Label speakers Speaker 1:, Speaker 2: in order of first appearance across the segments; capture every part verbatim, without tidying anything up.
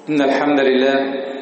Speaker 1: إن الحمد لله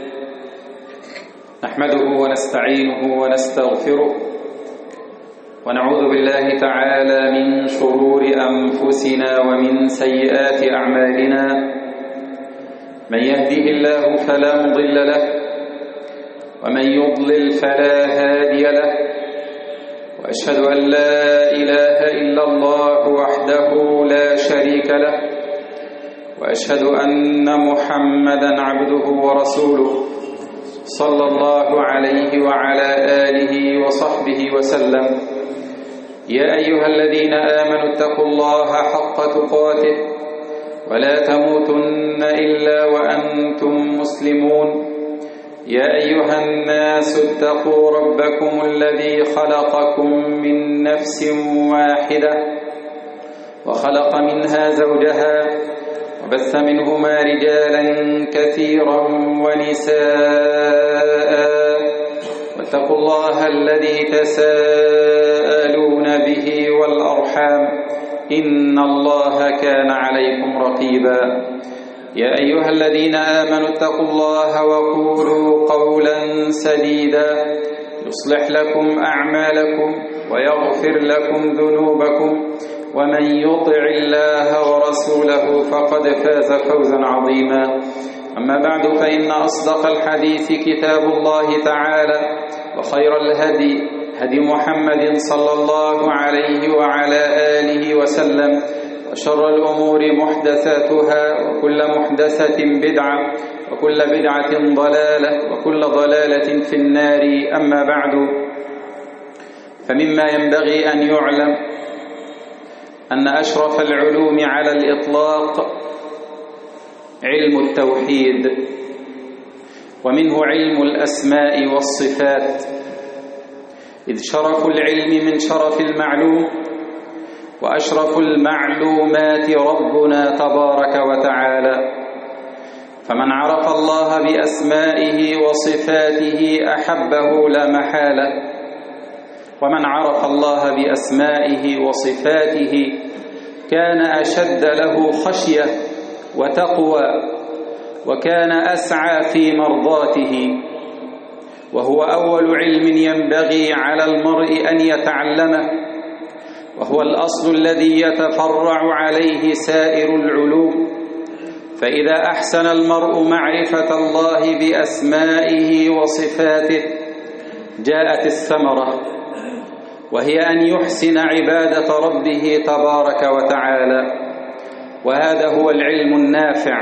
Speaker 1: نحمده ونستعينه ونستغفره ونعوذ بالله تعالى من شرور أنفسنا ومن سيئات أعمالنا. من يهده الله فلا مضل له ومن يضلل فلا هادي له، وأشهد أن لا إله إلا الله وحده لا شريك له، وأشهد أن محمدًا عبده ورسوله صلى الله عليه وعلى آله وصحبه وسلم. يا أيها الذين آمنوا اتقوا الله حق تقاته ولا تموتن إلا وأنتم مسلمون. يا أيها الناس اتقوا ربكم الذي خلقكم من نفس واحدة وخلق منها زوجها وبث منهما رجالا كثيرا ونساء، واتقوا الله الذي تساءلون به والأرحام إن الله كان عليكم رقيبا. يا أيها الذين آمنوا اتقوا الله وقولوا قولا سديدا يصلح لكم أعمالكم ويغفر لكم ذنوبكم، ومن يطع الله ورسوله فقد فاز فوزا عظيما. أما بعد، فإن أصدق الحديث كتاب الله تعالى، وخير الهدي هدي محمد صلى الله عليه وعلى آله وسلم، وشر الأمور محدثاتها، وكل محدثة بدعة، وكل بدعة ضلالة، وكل ضلالة في النار. أما بعد، فمما ينبغي أن يعلم أن أشرف العلوم على الإطلاق علم التوحيد، ومنه علم الأسماء والصفات، إذ شرف العلم من شرف المعلوم، وأشرف المعلومات ربنا تبارك وتعالى. فمن عرف الله بأسمائه وصفاته أحبه لا محالة، ومن عرف الله بأسمائه وصفاته كان أشد له خشية وتقوى، وكان أسعى في مرضاته. وهو أول علم ينبغي على المرء أن يتعلمه، وهو الأصل الذي يتفرع عليه سائر العلوم. فإذا أحسن المرء معرفة الله بأسمائه وصفاته جاءت الثمرة، وهي أن يحسن عبادة ربه تبارك وتعالى. وهذا هو العلم النافع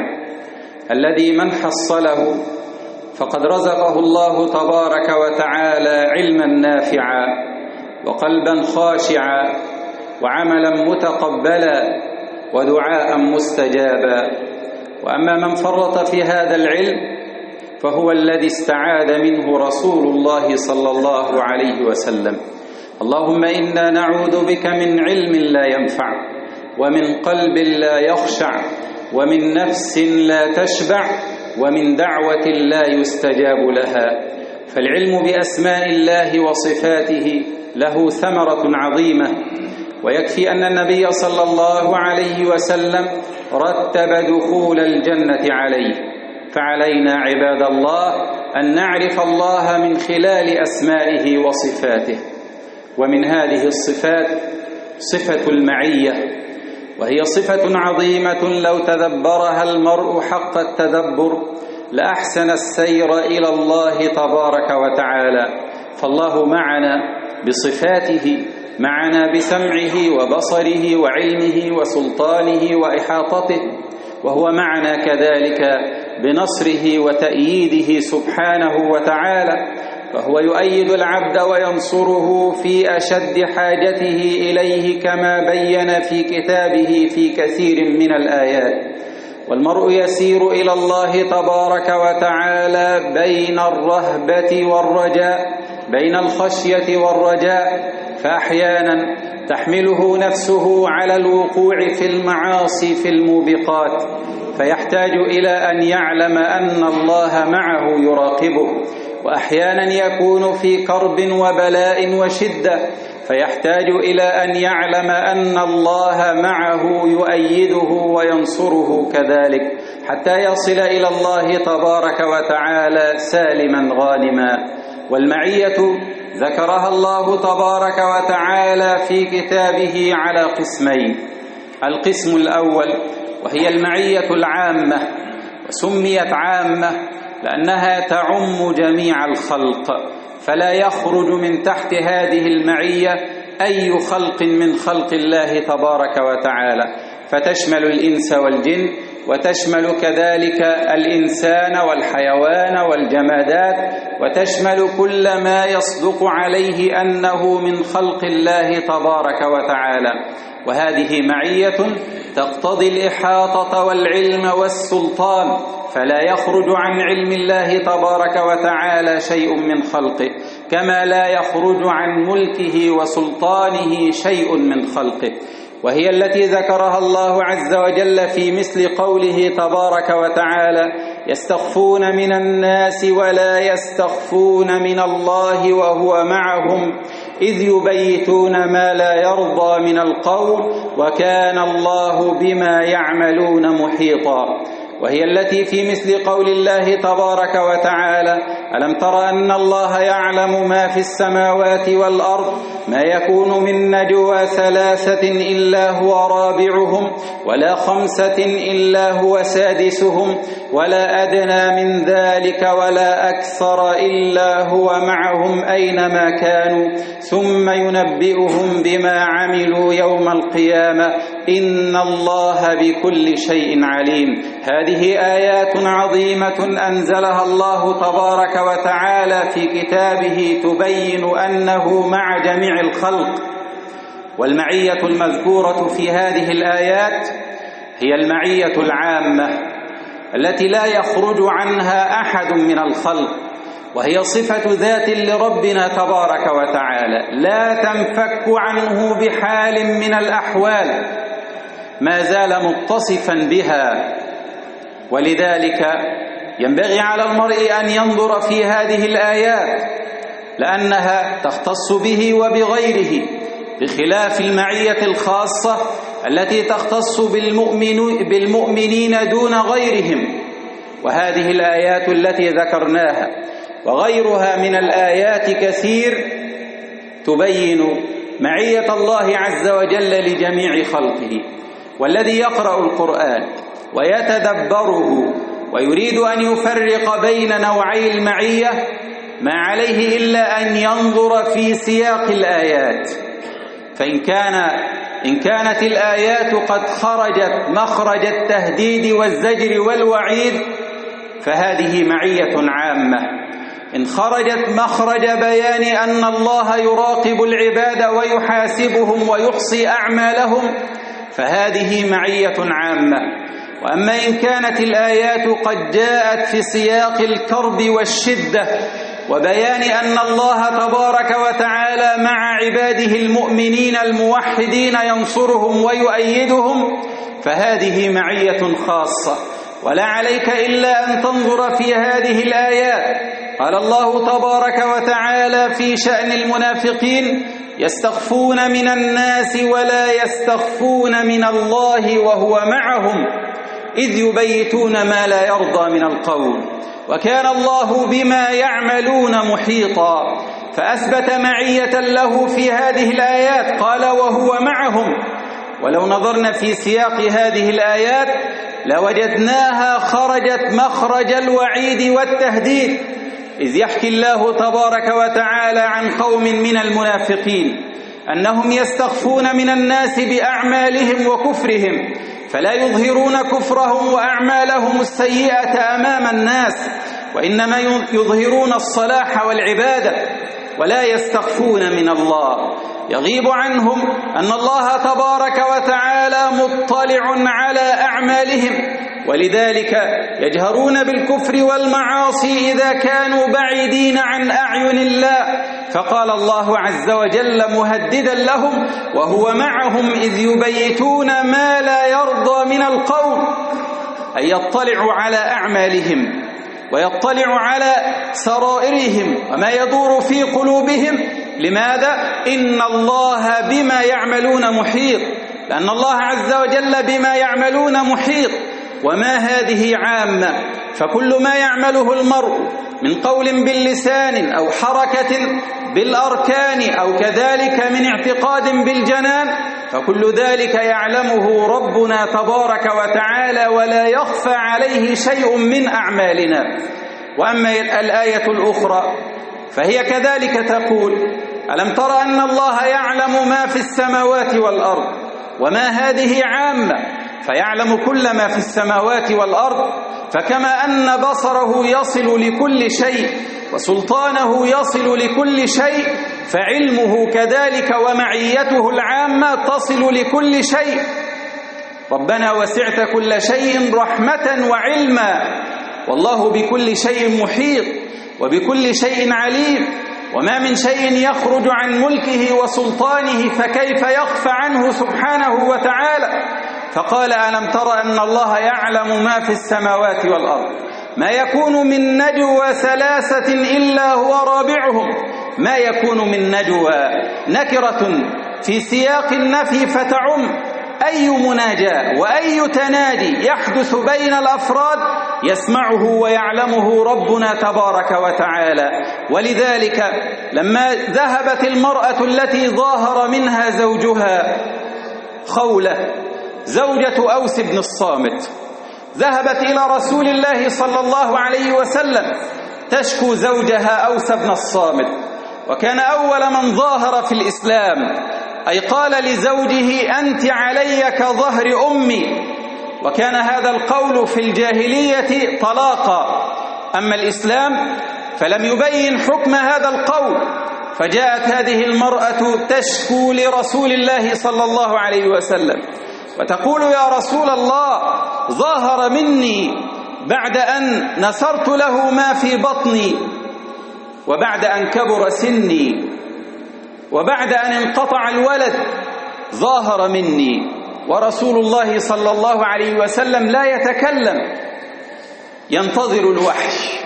Speaker 1: الذي من حصله فقد رزقه الله تبارك وتعالى علما نافعا، وقلبا خاشعا، وعملا متقبلا، ودعاء مستجابا. وأما من فرط في هذا العلم فهو الذي استعاذ منه رسول الله صلى الله عليه وسلم: اللهم إنا نعوذ بك من علم لا ينفع، ومن قلب لا يخشع، ومن نفس لا تشبع، ومن دعوة لا يستجاب لها. فالعلم بأسماء الله وصفاته له ثمرة عظيمة، ويكفي أن النبي صلى الله عليه وسلم رتب دخول الجنة عليه. فعلينا عباد الله أن نعرف الله من خلال أسمائه وصفاته. ومن هذه الصفات صفة المعية، وهي صفة عظيمة لو تدبرها المرء حق التدبر لأحسن السير إلى الله تبارك وتعالى. فالله معنا بصفاته، معنا بسمعه وبصره وعلمه وسلطانه وإحاطته، وهو معنا كذلك بنصره وتأييده سبحانه وتعالى. فهو يؤيد العبد وينصره في أشد حاجته إليه، كما بين في كتابه في كثير من الآيات. والمرء يسير إلى الله تبارك وتعالى بين الرهبة والرجاء، بين الخشية والرجاء. فأحيانا تحمله نفسه على الوقوع في المعاصي في الموبقات، فيحتاج إلى أن يعلم أن الله معه يراقبه. وأحيانا يكون في كرب وبلاء وشدة، فيحتاج إلى أن يعلم أن الله معه يؤيده وينصره كذلك، حتى يصل إلى الله تبارك وتعالى سالما غانما. والمعية ذكرها الله تبارك وتعالى في كتابه على قسمين: القسم الأول وهي المعية العامة، وسميت عامة لأنها تعم جميع الخلق، فلا يخرج من تحت هذه المعية أي خلق من خلق الله تبارك وتعالى، فتشمل الإنس والجن، وتشمل كذلك الإنسان والحيوان والجمادات، وتشمل كل ما يصدق عليه أنه من خلق الله تبارك وتعالى. وهذه معية تقتضي الإحاطة والعلم والسلطان، فلا يخرج عن علم الله تبارك وتعالى شيء من خلقه، كما لا يخرج عن ملكه وسلطانه شيء من خلقه. وهي التي ذكرها الله عز وجل في مثل قوله تبارك وتعالى: يستخفون من الناس ولا يستخفون من الله وهو معهم إذ يبيتون ما لا يرضى من القول وكان الله بما يعملون محيطا. وهي التي في مثل قول الله تبارك وتعالى: ألم تر أن الله يعلم ما في السماوات والأرض ما يكون من نجوى ثلاثة إلا هو رابعهم ولا خمسة إلا هو سادسهم ولا أدنى من ذلك ولا أكثر إلا هو معهم أينما كانوا ثم ينبئهم بما عملوا يوم القيامة إن الله بكل شيء عليم. هذه آيات عظيمة أنزلها الله تبارك وتعالى في كتابه تبين أنه مع جميع الخلق. والمعية المذكورة في هذه الآيات هي المعية العامة التي لا يخرج عنها أحد من الخلق، وهي صفة ذات لربنا تبارك وتعالى لا تنفك عنه بحال من الأحوال، ما زال متصفا بها. ولذلك ينبغي على المرء أن ينظر في هذه الآيات، لأنها تختص به وبغيره، بخلاف المعية الخاصة التي تختص بالمؤمن بالمؤمنين دون غيرهم. وهذه الآيات التي ذكرناها وغيرها من الآيات كثير تبين معية الله عز وجل لجميع خلقه. والذي يقرأ القرآن ويتدبره ويريد أن يفرق بين نوعي المعية ما عليه إلا أن ينظر في سياق الآيات، فإن كان إن كانت الآيات قد خرجت مخرج التهديد والزجر والوعيد فهذه معية عامة. إن خرجت مخرج بيان أن الله يراقب العباد ويحاسبهم ويحصي أعمالهم فهذه معية عامة. وأما إن كانت الآيات قد جاءت في سياق الكرب والشدة وبيان أن الله تبارك وتعالى مع عباده المؤمنين الموحدين ينصرهم ويؤيدهم فهذه معية خاصة. ولا عليك إلا أن تنظر في هذه الآيات. قال الله تبارك وتعالى في شأن المنافقين: يستخفون من الناس ولا يستخفون من الله وهو معهم إذ يبيتون ما لا يرضى من القول وكان الله بما يعملون محيطا. فأثبت معية له في هذه الآيات، قال وهو معهم. ولو نظرنا في سياق هذه الآيات لوجدناها خرجت مخرج الوعيد والتهديد، إذ يحكي الله تبارك وتعالى عن قوم من المنافقين أنهم يستخفون من الناس بأعمالهم وكفرهم، فلا يظهرون كفرهم وأعمالهم السيئة أمام الناس، وإنما يظهرون الصلاح والعبادة، ولا يستخفون من الله. يغيب عنهم أن الله تبارك وتعالى مطلع على أعمالهم، ولذلك يجهرون بالكفر والمعاصي إذا كانوا بعيدين عن أعين الله. فقال الله عز وجل مهددا لهم: وهو معهم إذ يبيتون ما لا يرضى من القول، أي يطلع على أعمالهم ويطلع على سرائرهم وما يدور في قلوبهم. لماذا؟ إن الله بما يعملون محيط، لأن الله عز وجل بما يعملون محيط. وما هذه عامة، فكل ما يعمله المرء من قول باللسان أو حركة بالأركان أو كذلك من اعتقاد بالجنان فكل ذلك يعلمه ربنا تبارك وتعالى ولا يخفى عليه شيء من أعمالنا. وأما الآية الأخرى فهي كذلك تقول: ألم تر أن الله يعلم ما في السماوات والأرض، وما هذه عامة، فيعلم كل ما في السماوات والأرض، فكما أن بصره يصل لكل شيء وسلطانه يصل لكل شيء فعلمه كذلك ومعيته العامة تصل لكل شيء. ربنا وسعت كل شيء رحمة وعلما، والله بكل شيء محيط وبكل شيء عليم، وما من شيء يخرج عن ملكه وسلطانه فكيف يخفى عنه سبحانه وتعالى. فقال: ألم تر أن الله يعلم ما في السماوات والأرض، ما يكون من نجوى ثلاثة إلا هو رابعهم. ما يكون من نجوى نكرة في سياق النفي فتعم أي مناجاة وأي تناجي يحدث بين الأفراد يسمعه ويعلمه ربنا تبارك وتعالى. ولذلك لما ذهبت المرأة التي ظاهر منها زوجها خولة زوجة أوس بن الصامت، ذهبت إلى رسول الله صلى الله عليه وسلم تشكو زوجها أوس بن الصامت، وكان أول من ظاهر في الإسلام، أي قال لزوجه: أنت علي كظهر أمي، وكان هذا القول في الجاهلية طلاقا. أما الإسلام فلم يبين حكم هذا القول، فجاءت هذه المرأة تشكو لرسول الله صلى الله عليه وسلم وتقول: يا رسول الله، ظاهر مني بعد أن نسرت له ما في بطني، وبعد أن كبر سني، وبعد أن انقطع الولد، ظاهر مني، ورسول الله صلى الله عليه وسلم لا يتكلم، ينتظر الوحي.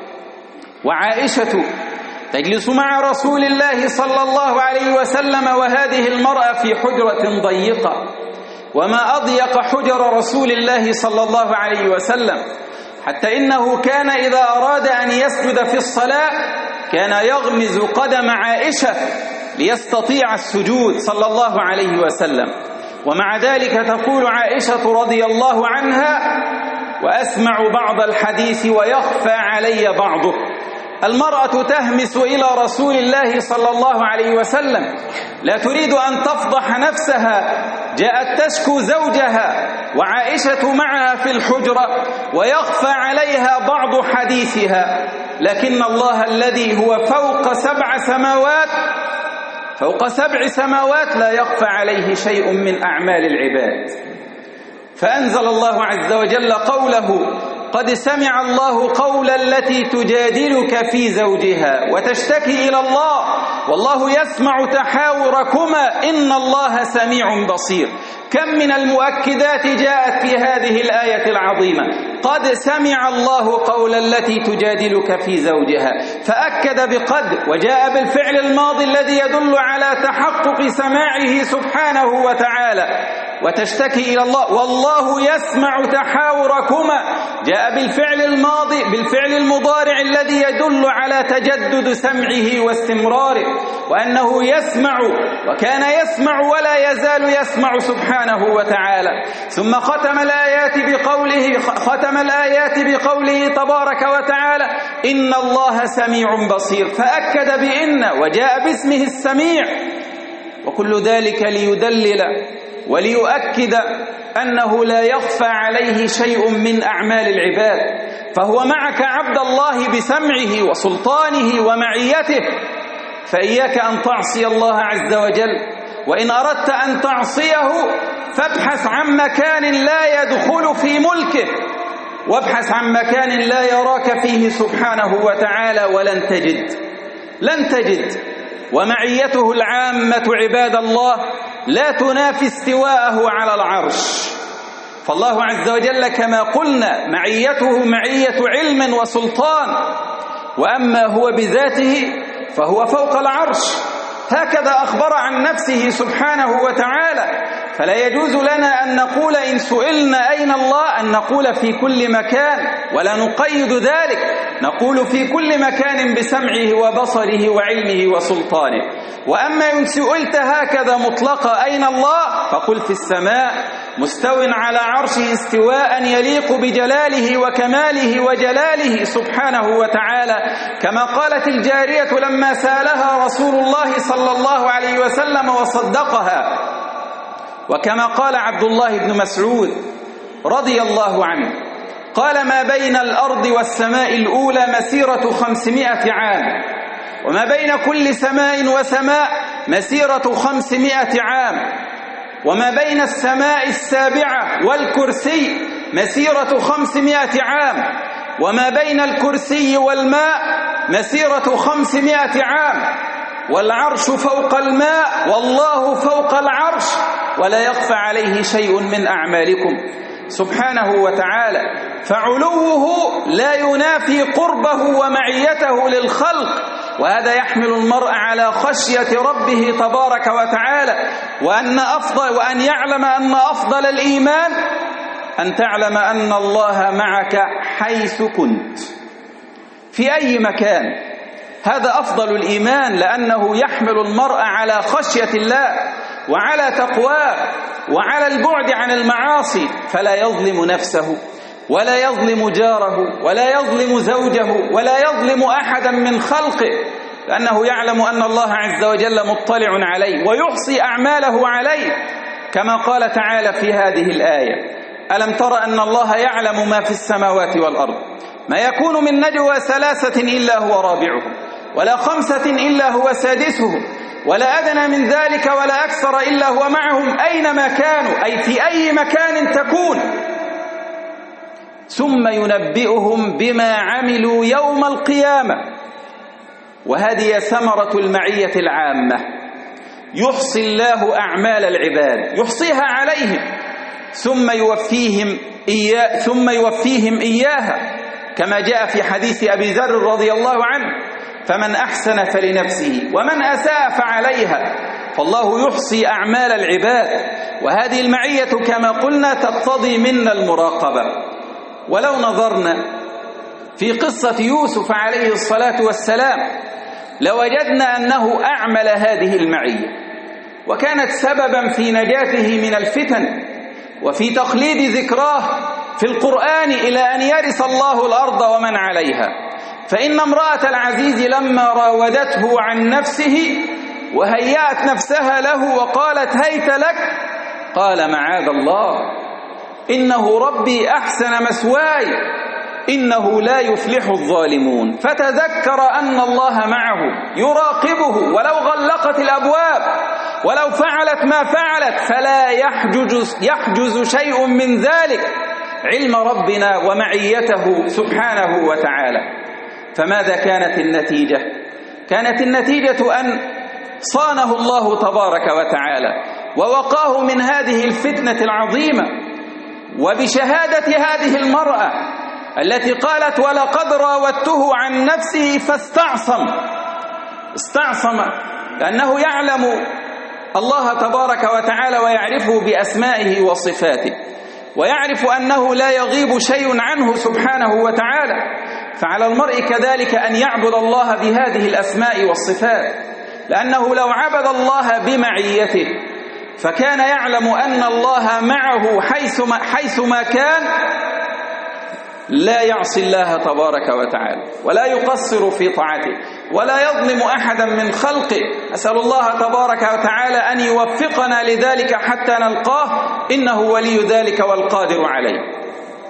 Speaker 1: وعائشة تجلس مع رسول الله صلى الله عليه وسلم وهذه المرأة في حجرة ضيقة، وما أضيق حجر رسول الله صلى الله عليه وسلم، حتى إنه كان إذا أراد أن يسجد في الصلاة كان يغمز قدم عائشة ليستطيع السجود صلى الله عليه وسلم. ومع ذلك تقول عائشة رضي الله عنها: وأسمع بعض الحديث ويخفى علي بعضه. المرأة تهمس إلى رسول الله صلى الله عليه وسلم، لا تريد أن تفضح نفسها، جاءت تشكو زوجها وعائشة معها في الحجرة ويخفى عليها بعض حديثها، لكن الله الذي هو فوق سبع سماوات فوق سبع سماوات لا يخفى عليه شيء من أعمال العباد. فأنزل الله عز وجل قوله: قد سمع الله قول التي تجادلك في زوجها وتشتكي إلى الله والله يسمع تحاوركما إن الله سميع بصير. كم من المؤكدات جاءت في هذه الآية العظيمة: قد سمع الله قول التي تجادلك في زوجها، فأكد بقد وجاء بالفعل الماضي الذي يدل على تحقق سماعه سبحانه وتعالى. وتشتكي إلى الله والله يسمع تحاوركما، جاء بالفعل الماضي بالفعل المضارع الذي يدل على تجدد سمعه واستمراره، وأنه يسمع وكان يسمع ولا يزال يسمع سبحانه وتعالى. ثم ختم الآيات بقوله ختم الآيات بقوله تبارك وتعالى: إن الله سميع بصير، فأكد بإن وجاء باسمه السميع، وكل ذلك ليدلل وليؤكد أنه لا يخفى عليه شيء من أعمال العباد، فهو معك عبد الله بسمعه وسلطانه ومعيته، فإياك أن تعصي الله عز وجل، وإن أردت أن تعصيه فابحث عن مكان لا يدخل في ملكه، وابحث عن مكان لا يراك فيه سبحانه وتعالى، ولن تجد لن تجد ومعيته العامة عباد الله لا تنافي استواءه على العرش. فالله عز وجل كما قلنا معيته معية علم وسلطان، وأما هو بذاته فهو فوق العرش، هكذا أخبر عن نفسه سبحانه وتعالى: فلا يجوز لنا أن نقول إن سئلنا أين الله أن نقول في كل مكان، ولا نقيد ذلك، نقول في كل مكان بسمعه وبصره وعلمه وسلطانه. وأما إن سئلت هكذا مطلقا أين الله فقل في السماء مستو على عرشه استواء يليق بجلاله وكماله وجلاله سبحانه وتعالى، كما قالت الجارية لما سألها رسول الله صلى الله عليه وسلم وصدقها، وكما قال عبد الله بن مسعود رضي الله عنه قال: ما بين الأرض والسماء الأولى مسيرة خمسمائة عام، وما بين كل سماء وسماء مسيرة خمسمائة عام، وما بين السماء السابعة والكرسي مسيرة خمسمائة عام، وما بين الكرسي والماء مسيرة خمسمائة عام، والعرش فوق الماء والله فوق العرش ولا يخفى عليه شيء من أعمالكم سبحانه وتعالى. فعلوه لا ينافي قربه ومعيته للخلق، وهذا يحمل المرء على خشية ربه تبارك وتعالى، وأن أفضل وأن يعلم أن أفضل الإيمان أن تعلم أن الله معك حيث كنت في أي مكان. هذا أفضل الإيمان، لأنه يحمل المرء على خشية الله وعلى تقواه وعلى البعد عن المعاصي، فلا يظلم نفسه ولا يظلم جاره ولا يظلم زوجه ولا يظلم أحدا من خلقه، لأنه يعلم أن الله عز وجل مطلع عليه ويحصي أعماله عليه، كما قال تعالى في هذه الآية: ألم تر أن الله يعلم ما في السماوات والأرض، ما يكون من نجوى ثلاثة إلا هو رابعهم، ولا خمسة إلا هو سادسهم، ولا أدنى من ذلك ولا أكثر إلا هو معهم أينما كانوا، أي في أي مكان تكون، ثم ينبئهم بما عملوا يوم القيامة. وهذه ثمرة المعية العامة، يحصي الله أعمال العباد، يحصيها عليهم ثم يوفيهم إياه ثم يوفيهم إياها، كما جاء في حديث أبي ذر رضي الله عنه: فمن أحسن فلنفسه ومن أساء فعليها، فالله يحصي أعمال العباد. وهذه المعية كما قلنا تقتضي منا المراقبة. ولو نظرنا في قصة يوسف عليه الصلاة والسلام لوجدنا أنه أعمل هذه المعية، وكانت سببا في نجاته من الفتن وفي تخليد ذكراه في القرآن إلى أن يرث الله الأرض ومن عليها. فإن امرأة العزيز لما راودته عن نفسه وهيأت نفسها له وقالت هيت لك، قال: معاذ الله، إنه ربي أحسن مثواي إنه لا يفلح الظالمون. فتذكر أن الله معه يراقبه ولو غلقت الأبواب ولو فعلت ما فعلت، فلا يحجز, يحجز شيء من ذلك علم ربنا ومعيته سبحانه وتعالى. فماذا كانت النتيجة؟ كانت النتيجة أن صانه الله تبارك وتعالى ووقاه من هذه الفتنة العظيمة. وبشهادة هذه المرأة التي قالت: ولقد راودته عن نفسه فاستعصم، استعصم لأنه يعلم الله تبارك وتعالى ويعرفه بأسمائه وصفاته، ويعرف أنه لا يغيب شيء عنه سبحانه وتعالى. فعلى المرء كذلك أن يعبد الله بهذه الأسماء والصفات، لأنه لو عبد الله بمعيته فكان يعلم أن الله معه حيثما, حيثما كان، لا يعصي الله تبارك وتعالى ولا يقصر في طاعته ولا يظلم أحدا من خلقه. أسأل الله تبارك وتعالى أن يوفقنا لذلك حتى نلقاه، إنه ولي ذلك والقادر عليه.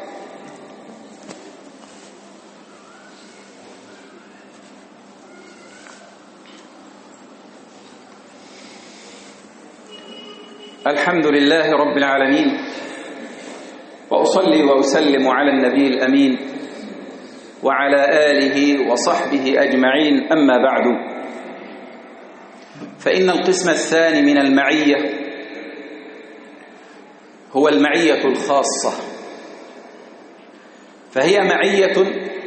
Speaker 1: الحمد لله رب العالمين، وأصلي وأسلم على النبي الأمين وعلى آله وصحبه أجمعين. أما بعد، فإن القسم الثاني من المعية هو المعية الخاصة، فهي معية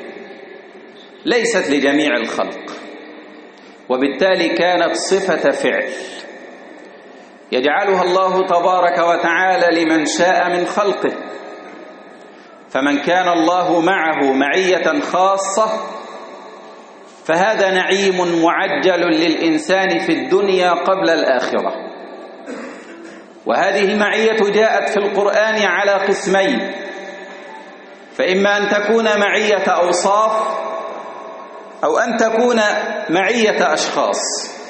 Speaker 1: ليست لجميع الخلق، وبالتالي كانت صفة فعل، يجعلها الله تبارك وتعالى لمن شاء من خلقه. فمن كان الله معه معية خاصة فهذا نعيم معجل للإنسان في الدنيا قبل الآخرة. وهذه المعية جاءت في القرآن على قسمين، فإما أن تكون معية أوصاف أو أن تكون معية أشخاص.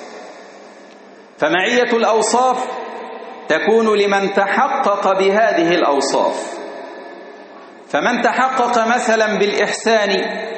Speaker 1: فمعية الأوصاف تكون لمن تحقق بهذه الأوصاف، فمن تحقق مثلا بالإحسان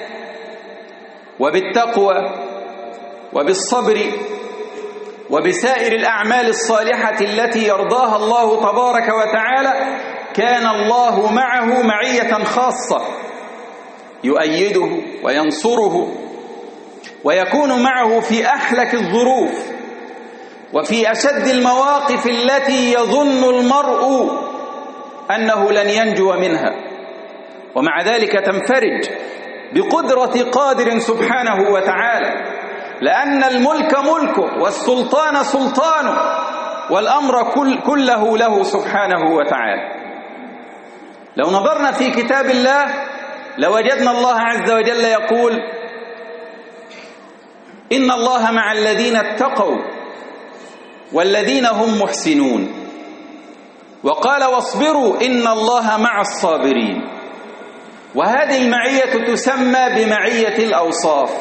Speaker 1: وبالتقوى وبالصبر وبسائر الأعمال الصالحة التي يرضاها الله تبارك وتعالى كان الله معه معية خاصة، يؤيده وينصره ويكون معه في أحلك الظروف وفي أشد المواقف التي يظن المرء أنه لن ينجو منها، ومع ذلك تنفرج بقدرة قادر سبحانه وتعالى، لأن الملك ملكه والسلطان سلطانه والأمر كل كله له سبحانه وتعالى. لو نظرنا في كتاب الله لوجدنا الله عز وجل يقول: إن الله مع الذين اتقوا والذين هم محسنون، وقال: واصبروا إن الله مع الصابرين. وهذه المعية تسمى بمعية الأوصاف،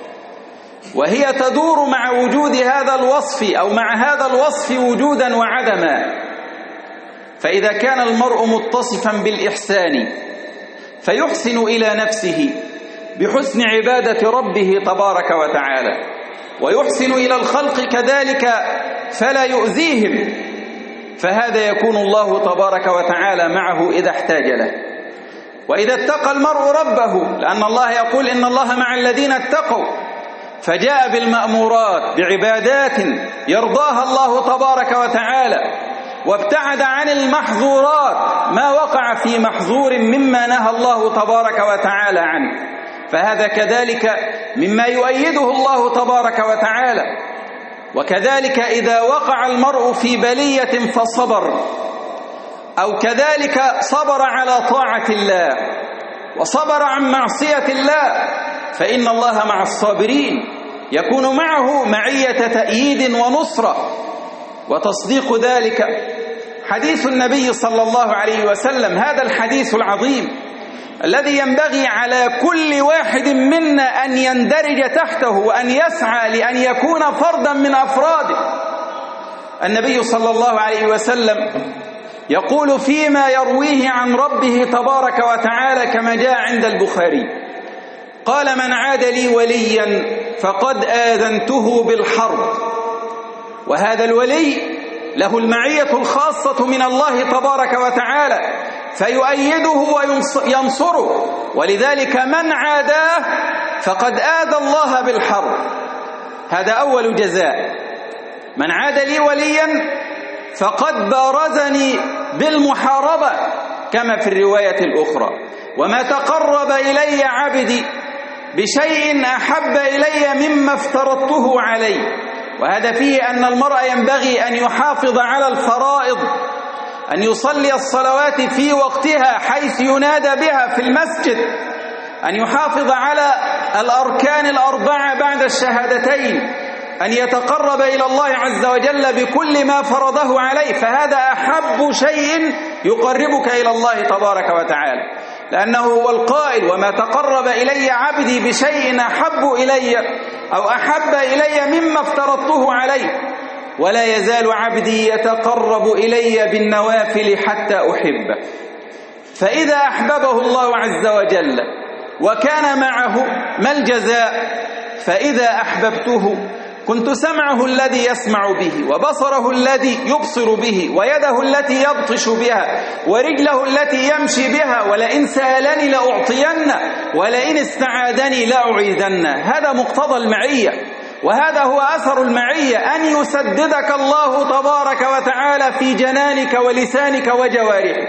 Speaker 1: وهي تدور مع وجود هذا الوصف أو مع هذا الوصف وجودا وعدما. فإذا كان المرء متصفا بالإحسان فيحسن إلى نفسه بحسن عبادة ربه تبارك وتعالى، ويحسن إلى الخلق كذلك فلا يؤذيهم، فهذا يكون الله تبارك وتعالى معه إذا احتاج له. وإذا اتقى المرء ربه، لأن الله يقول: إن الله مع الذين اتقوا، فجاء بالمأمورات بعبادات يرضاها الله تبارك وتعالى، وابتعد عن المحظورات ما وقع في محظور مما نهى الله تبارك وتعالى عنه، فهذا كذلك مما يؤيده الله تبارك وتعالى. وكذلك إذا وقع المرء في بلية فصبر، أو كذلك صبر على طاعة الله وصبر عن معصية الله، فإن الله مع الصابرين، يكون معه معية تأييد ونصرة. وتصديق ذلك حديث النبي صلى الله عليه وسلم، هذا الحديث العظيم الذي ينبغي على كل واحد منا أن يندرج تحته وأن يسعى لأن يكون فردا من أفراده. النبي صلى الله عليه وسلم يقول فيما يرويه عن ربه تبارك وتعالى كما جاء عند البخاري: قال: من عاد لي وليا فقد آذنته بالحرب. وهذا الولي له المعية الخاصة من الله تبارك وتعالى، فيؤيده وينصره، ولذلك من عاداه فقد آذى الله بالحرب. هذا أول جزاء: من عاد لي وليا فقد بارزني بالمحاربة، كما في الرواية الأخرى: وما تقرب إلي عبدي بشيء أحب إلي مما افترضته عليه. وهذا فيه أن المرء ينبغي أن يحافظ على الفرائض، أن يصلي الصلوات في وقتها حيث ينادى بها في المسجد، أن يحافظ على الأركان الأربعة بعد الشهادتين، أن يتقرب إلى الله عز وجل بكل ما فرضه عليه، فهذا أحب شيء يقربك إلى الله تبارك وتعالى، لأنه هو القائل: وما تقرب إلي عبدي بشيء أحب إلي أو أحب إلي مما افترضته عليه، ولا يزال عبدي يتقرب إلي بالنوافل حتى أحبه. فإذا أحببه الله عز وجل وكان معه، ما الجزاء؟ فإذا أحببته كنت سمعه الذي يسمع به، وبصره الذي يبصر به، ويده التي يبطش بها، ورجله التي يمشي بها، ولئن سألني لأعطينه، ولئن استعاذني لأعيذنه. هذا مقتضى المعية، وهذا هو أثر المعية، أن يسددك الله تبارك وتعالى في جنانك ولسانك وجوارحك،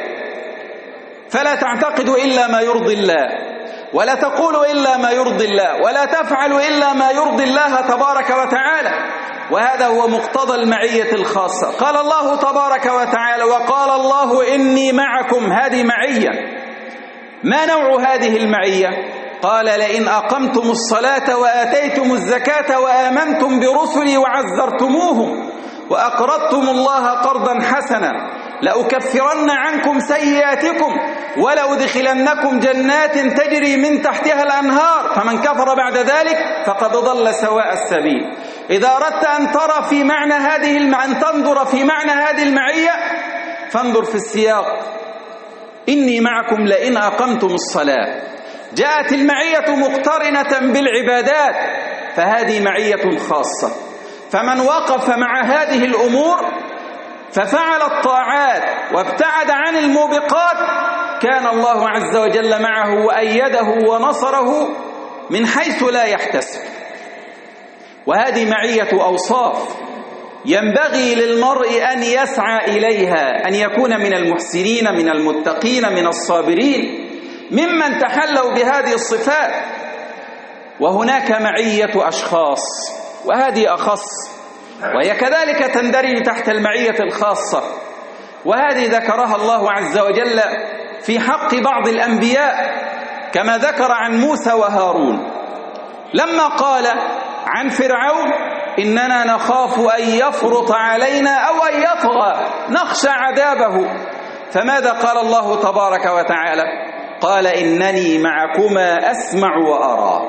Speaker 1: فلا تعتقد إلا ما يرضي الله، ولا تقول إلا ما يرضي الله، ولا تفعل إلا ما يرضي الله تبارك وتعالى. وهذا هو مقتضى المعية الخاصة. قال الله تبارك وتعالى: وقال الله إني معكم. هذه معية. ما نوع هذه المعية؟ قال: لئن أقمتم الصلاة وآتيتم الزكاة وآمنتم برسلي وعزرتموهم وأقرضتم الله قرضا حسنا لأكفرن عنكم سيئاتكم ولأدخلنكم جنات تجري من تحتها الأنهار فمن كفر بعد ذلك فقد ضل سواء السبيل. إذا أردت أن ترى في معنى هذه الم... أن تنظر في معنى هذه المعية فانظر في السياق: إني معكم لئن أقمتم الصلاة. جاءت المعية مقترنة بالعبادات، فهذه معية خاصة. فمن وقف مع هذه الأمور ففعل الطاعات وابتعد عن الموبقات كان الله عز وجل معه وأيده ونصره من حيث لا يحتسب. وهذه معية أوصاف ينبغي للمرء أن يسعى إليها، أن يكون من المحسنين من المتقين من الصابرين ممن تحلوا بهذه الصفات. وهناك معية أشخاص، وهذه أخص، وهي كذلك تندرج تحت المعية الخاصة، وهذه ذكرها الله عز وجل في حق بعض الأنبياء كما ذكر عن موسى وهارون لما قال عن فرعون: إننا نخاف أن يفرط علينا أو أن يطغى نخشى عذابه. فماذا قال الله تبارك وتعالى؟ قال: إنني معكما أسمع وأرى.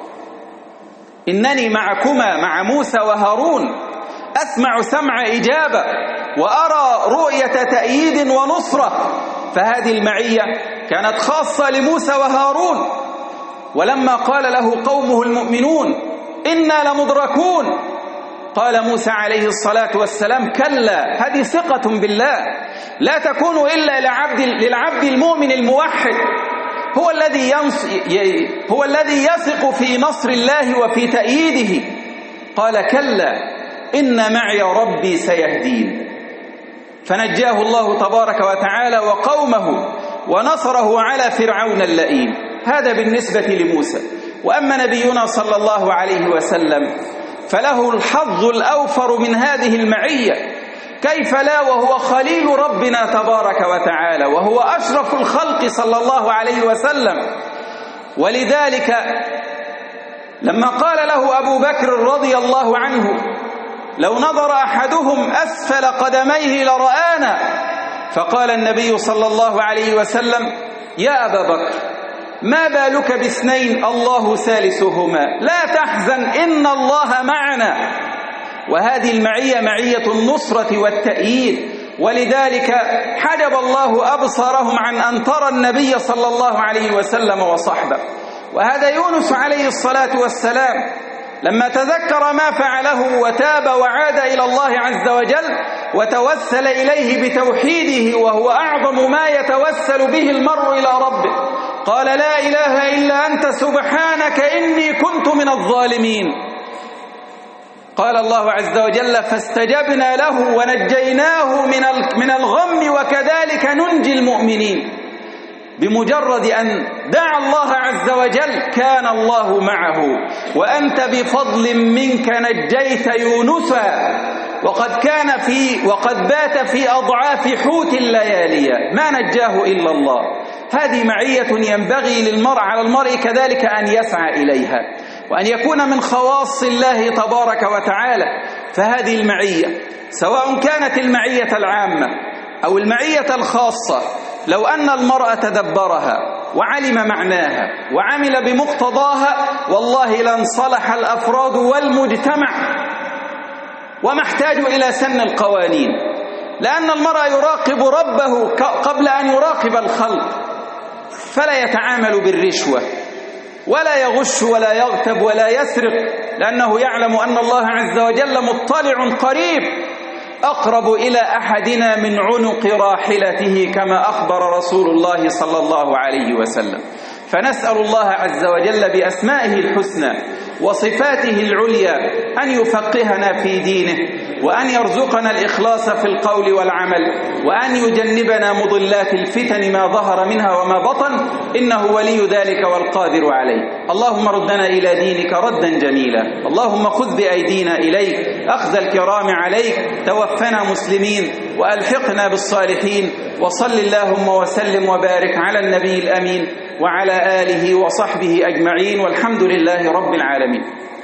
Speaker 1: إنني معكما مع موسى وهارون أسمع سمع إجابة وأرى رؤية تأييد ونصرة. فهذه المعية كانت خاصة لموسى وهارون. ولما قال له قومه المؤمنون: إنا لمدركون، قال موسى عليه الصلاة والسلام: كلا، هذه ثقة بالله لا تكون إلا لعبد للعبد المؤمن الموحد، هو الذي ينص... هو الذي يثق في نصر الله وفي تأييده. قال: كلا إن معي ربي سيهدين. فنجاه الله تبارك وتعالى وقومه ونصره على فرعون اللئيم. هذا بالنسبة لموسى. وأما نبينا صلى الله عليه وسلم فله الحظ الأوفر من هذه المعية، كيف لا وهو خليل ربنا تبارك وتعالى وهو أشرف الخلق صلى الله عليه وسلم. ولذلك لما قال له أبو بكر رضي الله عنه: لو نظر أحدهم أسفل قدميه لرآنا، فقال النبي صلى الله عليه وسلم: يا أبا بكر، ما بالك باثنين الله ثالثهما، لا تحزن إن الله معنا. وهذه المعية معية النصرة والتأييد. ولذلك حجب الله أبصارهم عن أن ترى النبي صلى الله عليه وسلم وصحبه. وهذا يونس عليه الصلاة والسلام لما تذكر ما فعله وتاب وعاد إلى الله عز وجل وتوسل إليه بتوحيده، وهو أعظم ما يتوسل به المرء إلى ربه، قال: لا إله إلا أنت سبحانك إني كنت من الظالمين. قال الله عز وجل: فاستجبنا له ونجيناه من الغم وكذلك ننجي المؤمنين. بمجرد أن دعا الله عز وجل كان الله معه. وأنت بفضل منك نجيت يونسا وقد كان في وقد بات في أضعاف حوت الليالي ما نجاه إلا الله. هذه معية ينبغي للمرء على المرء كذلك أن يسعى إليها وأن يكون من خواص الله تبارك وتعالى. فهذه المعية سواء كانت المعية العامة أو المعية الخاصة، لو أن المرء تدبرها وعلم معناها وعمل بمقتضاها والله لانصلح الأفراد والمجتمع وما احتاجوا إلى سن القوانين، لأن المرء يراقب ربه قبل أن يراقب الخلق، فلا يتعامل بالرشوة ولا يغش ولا يغتب ولا يسرق، لأنه يعلم أن الله عز وجل مطلع قريب أقرب إلى أحدنا من عنق راحلته كما أخبر رسول الله صلى الله عليه وسلم. فنسأل الله عز وجل بأسمائه الحسنى وصفاته العليا أن يفقهنا في دينه، وأن يرزقنا الإخلاص في القول والعمل، وأن يجنبنا مضلات الفتن ما ظهر منها وما بطن، إنه ولي ذلك والقادر عليه. اللهم ردنا إلى دينك ردا جميلا، اللهم خذ بأيدينا إليك أخذ الكرام عليك، توفنا مسلمين وألحقنا بالصالحين. وصل اللهم وسلم وبارك على النبي الأمين وعلى آله وصحبه أجمعين، والحمد لله رب العالمين.